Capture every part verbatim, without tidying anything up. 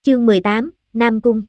Chương mười tám, Nam Cung.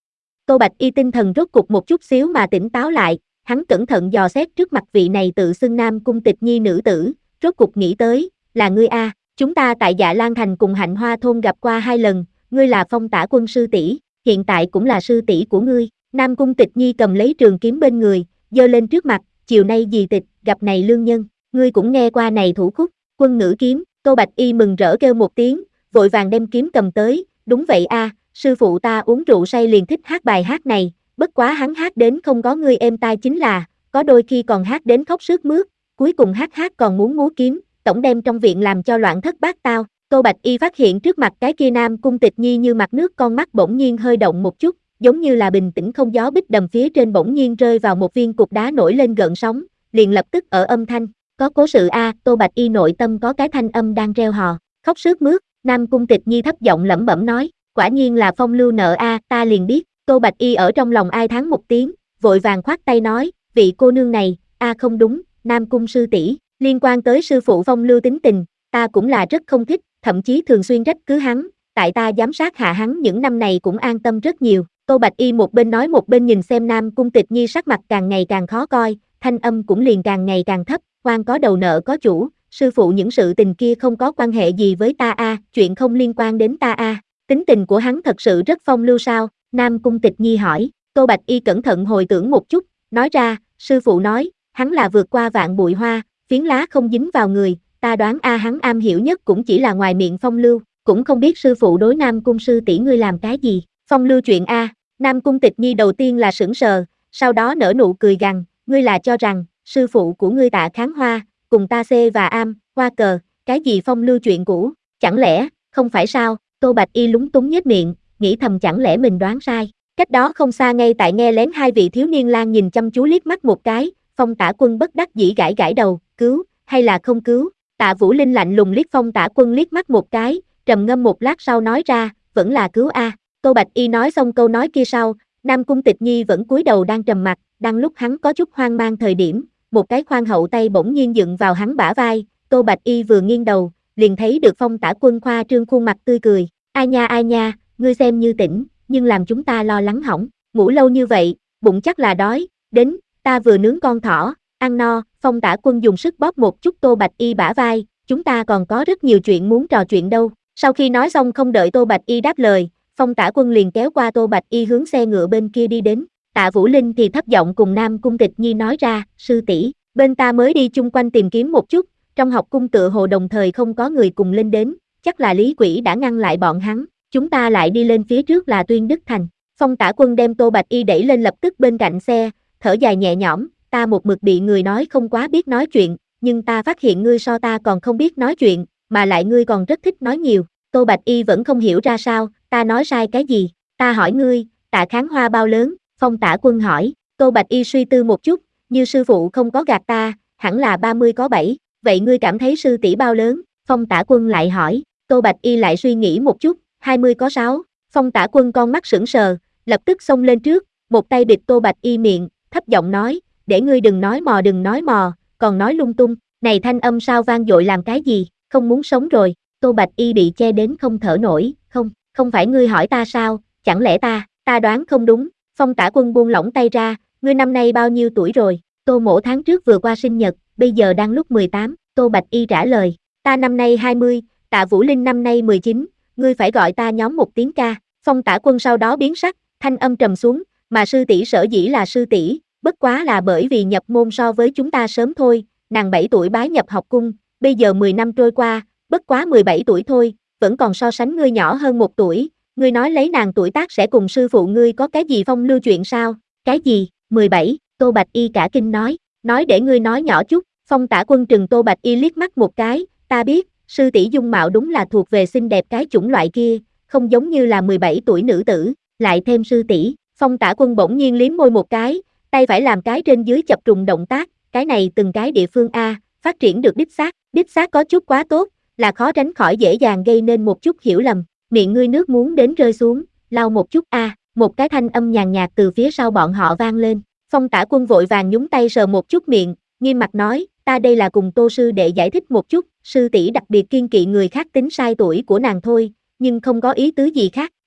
Tô Bạch Y tinh thần rốt cục một chút xíu mà tỉnh táo lại, hắn cẩn thận dò xét trước mặt vị này tự xưng Nam Cung Tịch Nhi nữ tử, rốt cục nghĩ tới, là ngươi a, chúng ta tại Dạ Lan Thành cùng Hạnh Hoa thôn gặp qua hai lần, ngươi là Phong Tả Quân sư tỷ, hiện tại cũng là sư tỷ của ngươi. Nam Cung Tịch Nhi cầm lấy trường kiếm bên người, giơ lên trước mặt, chiều nay dì tịch, gặp này lương nhân, ngươi cũng nghe qua này thủ khúc, Quân Ngữ Kiếm. Tô Bạch Y mừng rỡ kêu một tiếng, vội vàng đem kiếm cầm tới, đúng vậy a, sư phụ ta uống rượu say liền thích hát bài hát này, bất quá hắn hát đến không có ngươi êm tai chính là, có đôi khi còn hát đến khóc sướt mướt, cuối cùng hát hát còn muốn múa kiếm, tổng đem trong viện làm cho loạn thất bát tao. Tô Bạch Y phát hiện trước mặt cái kia Nam Cung Tịch Nhi như mặt nước, con mắt bỗng nhiên hơi động một chút, giống như là bình tĩnh không gió bích đầm phía trên bỗng nhiên rơi vào một viên cục đá nổi lên gợn sóng, liền lập tức ở âm thanh, có cố sự a, Tô Bạch Y nội tâm có cái thanh âm đang reo hò, khóc sướt mướt. Nam Cung Tịch Nhi thấp giọng lẩm bẩm nói, quả nhiên là phong lưu nợ a, ta liền biết. Tô Bạch Y ở trong lòng ai thán một tiếng, vội vàng khoát tay nói, vị cô nương này, a không đúng, Nam Cung sư tỷ, liên quan tới sư phụ phong lưu tính tình, ta cũng là rất không thích, thậm chí thường xuyên trách cứ hắn, tại ta giám sát hạ hắn những năm này cũng an tâm rất nhiều. Tô Bạch Y một bên nói một bên nhìn xem Nam Cung Tịch Nhi sắc mặt càng ngày càng khó coi, thanh âm cũng liền càng ngày càng thấp, quan có đầu nợ có chủ, sư phụ những sự tình kia không có quan hệ gì với ta a, chuyện không liên quan đến ta a. Tính tình của hắn thật sự rất phong lưu sao? Nam Cung Tịch Nhi hỏi. Tô Bạch Y cẩn thận hồi tưởng một chút, nói ra, sư phụ nói, hắn là vượt qua vạn bụi hoa, phiến lá không dính vào người, ta đoán a hắn am hiểu nhất cũng chỉ là ngoài miệng phong lưu, cũng không biết sư phụ đối Nam Cung sư tỷ ngươi làm cái gì, phong lưu chuyện a. Nam Cung Tịch Nhi đầu tiên là sững sờ, sau đó nở nụ cười gằn, ngươi là cho rằng, sư phụ của ngươi Tạ Kháng Hoa, cùng ta xê và am, hoa cờ, cái gì phong lưu chuyện cũ, chẳng lẽ, không phải sao? Tô Bạch Y lúng túng nhếch miệng, nghĩ thầm chẳng lẽ mình đoán sai. Cách đó không xa ngay tại nghe lén hai vị thiếu niên lang nhìn chăm chú liếc mắt một cái, Phong Tả Quân bất đắc dĩ gãi gãi đầu, cứu, hay là không cứu? Tạ Vũ Linh lạnh lùng liếc Phong Tả Quân liếc mắt một cái, trầm ngâm một lát sau nói ra, vẫn là cứu a. Tô Bạch Y nói xong câu nói kia sau, Nam Cung Tịch Nhi vẫn cúi đầu đang trầm mặc, đang lúc hắn có chút hoang mang thời điểm, một cái khoan hậu tay bỗng nhiên dựng vào hắn bả vai, Tô Bạch Y vừa nghiêng đầu, liền thấy được Phong Tả Quân khoa trương khuôn mặt tươi cười, ai nha ai nha, ngươi xem như tỉnh, nhưng làm chúng ta lo lắng hỏng, ngủ lâu như vậy, bụng chắc là đói, đến, ta vừa nướng con thỏ, ăn no. Phong Tả Quân dùng sức bóp một chút Tô Bạch Y bả vai, chúng ta còn có rất nhiều chuyện muốn trò chuyện đâu. Sau khi nói xong không đợi Tô Bạch Y đáp lời, Phong Tả Quân liền kéo qua Tô Bạch Y hướng xe ngựa bên kia đi đến. Tạ Vũ Linh thì thấp giọng cùng Nam Cung Tịch Nhi nói ra, sư tỷ, bên ta mới đi chung quanh tìm kiếm một chút, trong học cung tựa hồ đồng thời không có người cùng lên đến, chắc là Lý Quỷ đã ngăn lại bọn hắn, chúng ta lại đi lên phía trước là Tuyên Đức Thành. Phong Tả Quân đem Tô Bạch Y đẩy lên lập tức bên cạnh xe, thở dài nhẹ nhõm, ta một mực bị người nói không quá biết nói chuyện, nhưng ta phát hiện ngươi so ta còn không biết nói chuyện, mà lại ngươi còn rất thích nói nhiều. Tô Bạch Y vẫn không hiểu ra sao, ta nói sai cái gì, ta hỏi ngươi, Tạ Kháng Hoa bao lớn? Phong Tả Quân hỏi. Tô Bạch Y suy tư một chút, như sư phụ không có gạt ta, hẳn là ba mươi có bảy, vậy ngươi cảm thấy sư tỷ bao lớn? Phong Tả Quân lại hỏi. Tô Bạch Y lại suy nghĩ một chút, hai mươi có sáu. Phong Tả Quân con mắt sững sờ, lập tức xông lên trước, một tay bịt Tô Bạch Y miệng, thấp giọng nói, để ngươi đừng nói mò đừng nói mò, còn nói lung tung, này thanh âm sao vang dội làm cái gì, không muốn sống rồi. Tô Bạch Y bị che đến không thở nổi, không, không phải ngươi hỏi ta sao, chẳng lẽ ta, ta đoán không đúng. Phong Tả Quân buông lỏng tay ra, ngươi năm nay bao nhiêu tuổi rồi? Tô Mỗ tháng trước vừa qua sinh nhật, bây giờ đang lúc mười tám, Tô Bạch Y trả lời, ta năm nay hai mươi, Tạ Vũ Linh năm nay mười chín, ngươi phải gọi ta nhóm một tiếng ca. Phong Tả Quân sau đó biến sắc, thanh âm trầm xuống, mà sư tỷ sở dĩ là sư tỷ, bất quá là bởi vì nhập môn so với chúng ta sớm thôi, nàng bảy tuổi bái nhập học cung, bây giờ mười năm trôi qua, bất quá mười bảy tuổi thôi, vẫn còn so sánh ngươi nhỏ hơn một tuổi, ngươi nói lấy nàng tuổi tác sẽ cùng sư phụ ngươi có cái gì phong lưu chuyện sao? Cái gì? mười bảy, Tô Bạch Y cả kinh nói, nói để ngươi nói nhỏ chút. Phong Tả Quân trừng Tô Bạch Y liếc mắt một cái, ta biết, sư tỷ dung mạo đúng là thuộc về xinh đẹp cái chủng loại kia, không giống như là mười bảy tuổi nữ tử, lại thêm sư tỷ. Phong Tả Quân bỗng nhiên liếm môi một cái, tay phải làm cái trên dưới chập trùng động tác, cái này từng cái địa phương a, phát triển được đích xác, đích xác có chút quá tốt, là khó tránh khỏi dễ dàng gây nên một chút hiểu lầm. Miệng ngươi nước muốn đến rơi xuống, lau một chút a, một cái thanh âm nhàn nhạt từ phía sau bọn họ vang lên. Phong Tả Quân vội vàng nhúng tay sờ một chút miệng, nghiêm mặt nói, ta đây là cùng Tô sư đệ giải thích một chút, sư tỷ đặc biệt kiêng kỵ người khác tính sai tuổi của nàng thôi, nhưng không có ý tứ gì khác.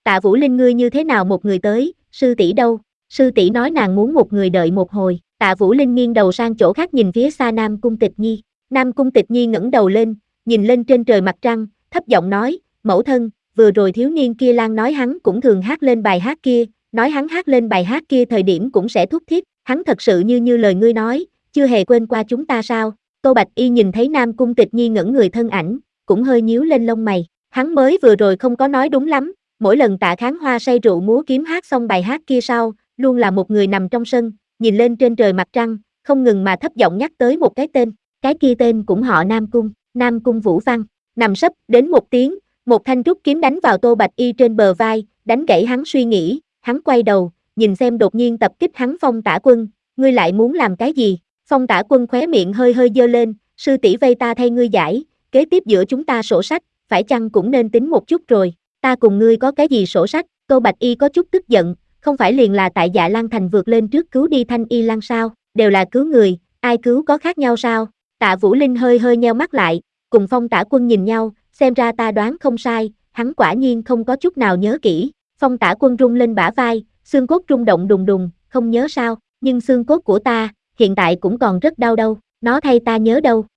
Tạ Vũ Linh ngươi như thế nào một người tới, sư tỷ đâu? Sư tỷ nói nàng muốn một người đợi một hồi. Tạ Vũ Linh nghiêng đầu sang chỗ khác nhìn phía xa Nam Cung Tịch Nhi. Nam Cung Tịch Nhi ngẩng đầu lên, nhìn lên trên trời mặt trăng, thấp giọng nói, mẫu thân, vừa rồi thiếu niên kia Lan nói hắn cũng thường hát lên bài hát kia, nói hắn hát lên bài hát kia thời điểm cũng sẽ thúc thiết, hắn thật sự như như lời ngươi nói, chưa hề quên qua chúng ta sao? Tô Bạch Y nhìn thấy Nam Cung Tịch Nhi ngẩn người thân ảnh, cũng hơi nhíu lên lông mày, hắn mới vừa rồi không có nói đúng lắm, mỗi lần Tạ Kháng Hoa say rượu múa kiếm hát xong bài hát kia sau, luôn là một người nằm trong sân, nhìn lên trên trời mặt trăng, không ngừng mà thấp giọng nhắc tới một cái tên, cái kia tên cũng họ Nam Cung, Nam Cung Vũ Văn, nằm sấp đến một tiếng, một thanh trúc kiếm đánh vào Tô Bạch Y trên bờ vai, đánh gãy hắn suy nghĩ, hắn quay đầu, nhìn xem đột nhiên tập kích hắn Phong Tả Quân, ngươi lại muốn làm cái gì? Phong Tả Quân khóe miệng hơi hơi giơ lên, sư tỷ vây ta thay ngươi giải, kế tiếp giữa chúng ta sổ sách, phải chăng cũng nên tính một chút rồi, ta cùng ngươi có cái gì sổ sách? Tô Bạch Y có chút tức giận, không phải liền là tại Dạ Lan Thành vượt lên trước cứu đi Thanh Y Lan sao, đều là cứu người, ai cứu có khác nhau sao? Tạ Vũ Linh hơi hơi nheo mắt lại, cùng Phong Tả Quân nhìn nhau, xem ra ta đoán không sai, hắn quả nhiên không có chút nào nhớ kỹ. Phong Tả Quân rung lên bả vai, xương cốt rung động đùng đùng, không nhớ sao, nhưng xương cốt của ta, hiện tại cũng còn rất đau đâu, nó thay ta nhớ đâu.